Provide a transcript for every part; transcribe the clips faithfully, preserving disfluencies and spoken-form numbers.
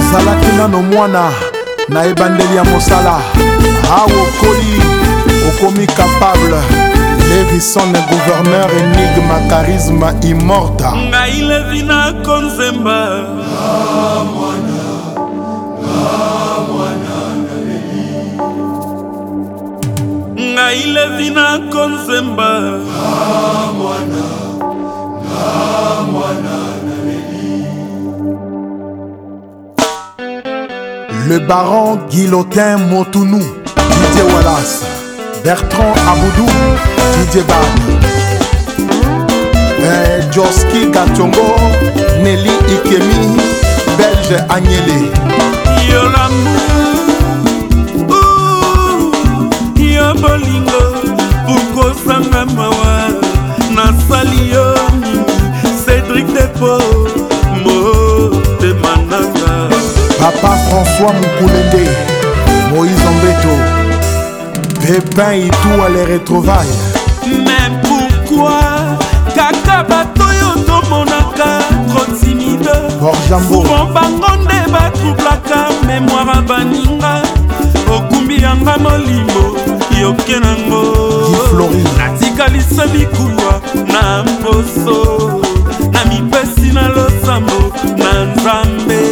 ozalaki nano mwana na ebandeli ya mosala awo okoli okomi capable Levison gouverneur énigme charisme immorta ngai levi na konzemba ngai levi na konzemba le baron Guillotin Motounou, Didier Wallace, Bertrand Aboudou, Didier Bab, eh, Joski Gatongo, Nelly Ikemi, Belge Agnelé. Yo l'amour, yo bolingo, pourquoi sanga mawa, nasali yo mimi, Cédric Depot, mo de mananga. Papa François Moukoulende, Moïse Ambeto, Pépin Itou à les retrouvailles. Mais pourquoi Kaka Batoyo Tomonaka trop timide souvent bangonde batroublaka mémoire à baninga okumbi yanga molimo yokenango natikalisa bikuwa na mposo na mipesi na losambo na nzambe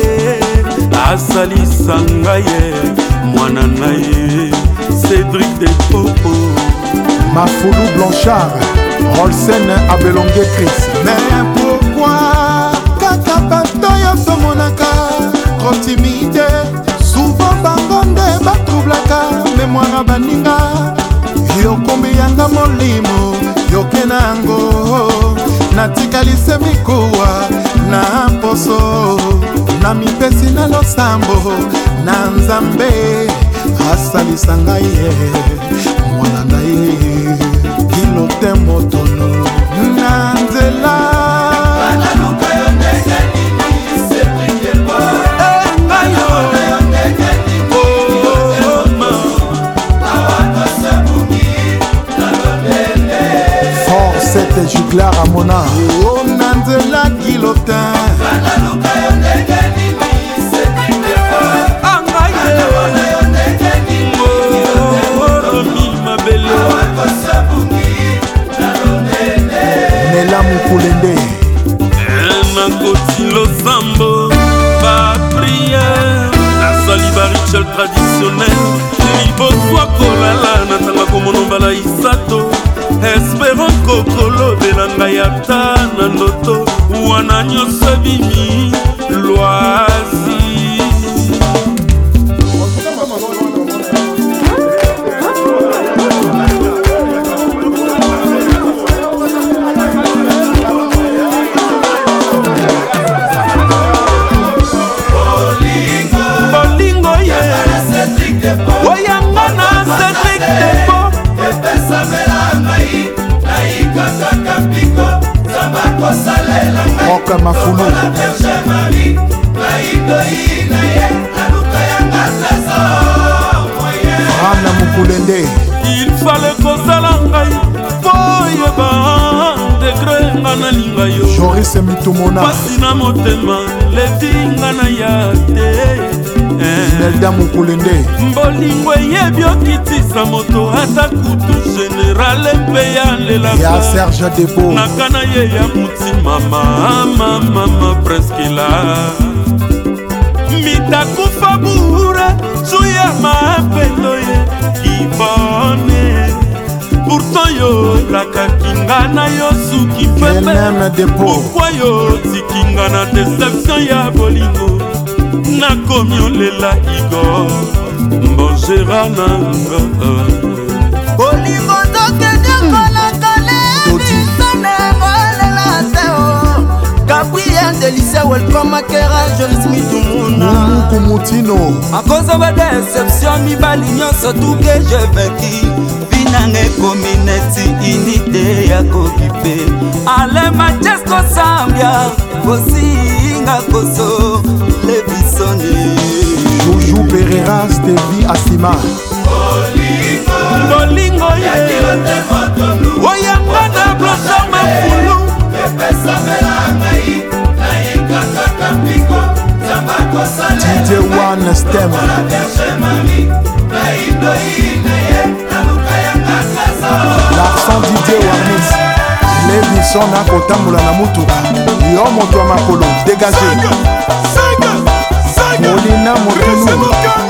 asalisa ngaye mwana naye Cédric Depopo Mafoulou Blanchard Rolsen Abelongue Chris. Mais pourquoi Kaka Batoyo Tomonaka trop timide souvent bangonde batroublaka mémoire à baninga yokombi yanga molimo yokenango natikalise mikuwa na mposo na mipesi na losambo na nzambe asalisa ngai ye mwana na ye Guillotin Motono na nzela banaluka yo ndenge nini Cédric Depot ngayo yo ndenge nini oma awakosabungi nalobele Force Juglar à Mona oh na nzela Guillotin banaluka yo ndenge nini Cédric Depot angaye yo ndenge nini oromi mabele awakosabungi nalobele Nela Moukoulende nakoti losambo bapriere nasali barichel traditionnel liboswa kolala natanga komona mbala isato espérant kokolobela ngai ata na ndoto wana nyonso bimi lwazi Moka Mafoulou Rana Moukoulende. il fallait kozala ngai po yeba degré nga nalinga yo Joris Mitumona pasi na motema levi nga na ya te Nelda Moukoulende mbolingo eyebi okitisa moto ata kutu générale mpe ya lelaka ya Serge Depot nakana ye ya motima mama mama preske la mitakufa bure zuya mapendo ye ibone pourtant yo lakaki nga na yo suki pepe pourkua yo tikinga na deception ya bolingo nakomi olela igor mbongera nanga bolingo tokende kolakale bisane ngolela teo Gabriel Delicia welcome akera Joris Mitumuna Moukou Moutino à cause de déception mibali nyonso tuke je vaincu binange community unité ya kokipe ale majesco sambia kosinga koso Levisoni Joujou Pereira Stevie Asima bolingo ye oyanga na blosa mafulu Pesa melanga yi na yikaka kapiko Zambako sale Didier One Stem Larson Didier Warnis Levison akotambola na mutuka yo moto wa makolo dégagé Molina Motunu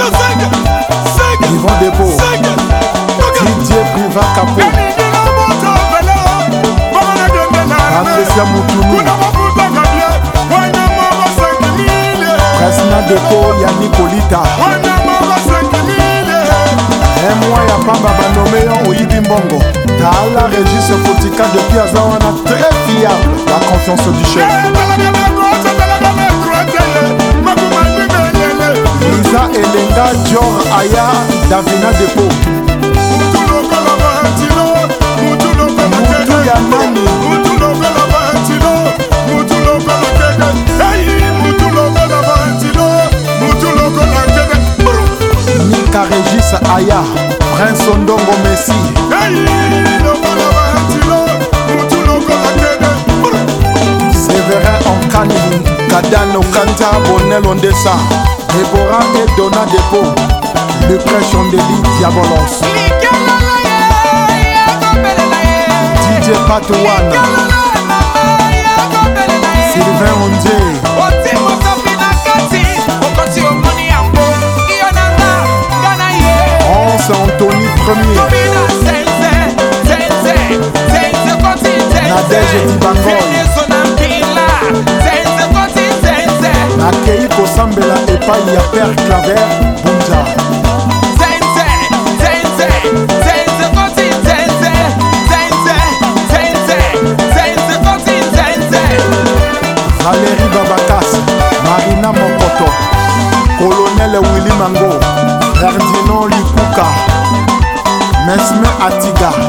Yvon Depot Didier Priva Capo Patricia Motunu Presna Depot ya Nicolita Un mois ya pamba banome yo oyibi mbongo Tala Régis Fotika depuis Azawana très fiable La confiance du chef Lisa Elenga Dior Aya Davina Depot Moutou ya nani Nika Régis Aya Prince Ondongo Messi Séverin Ankani Kadano Kanta Bonel Ondessa Déborah et Donna Depot Le prêche Ondeli Diabolos D J Patouane Sylvain Ondé Hans Anthony Premier Nadège Dibangoy Nakei Kosambela epai ya Père Claver Bunja Valérie Babakas Marina Mokoto Colonel Willy Mango Ferdinand Likuka Mesme Atiga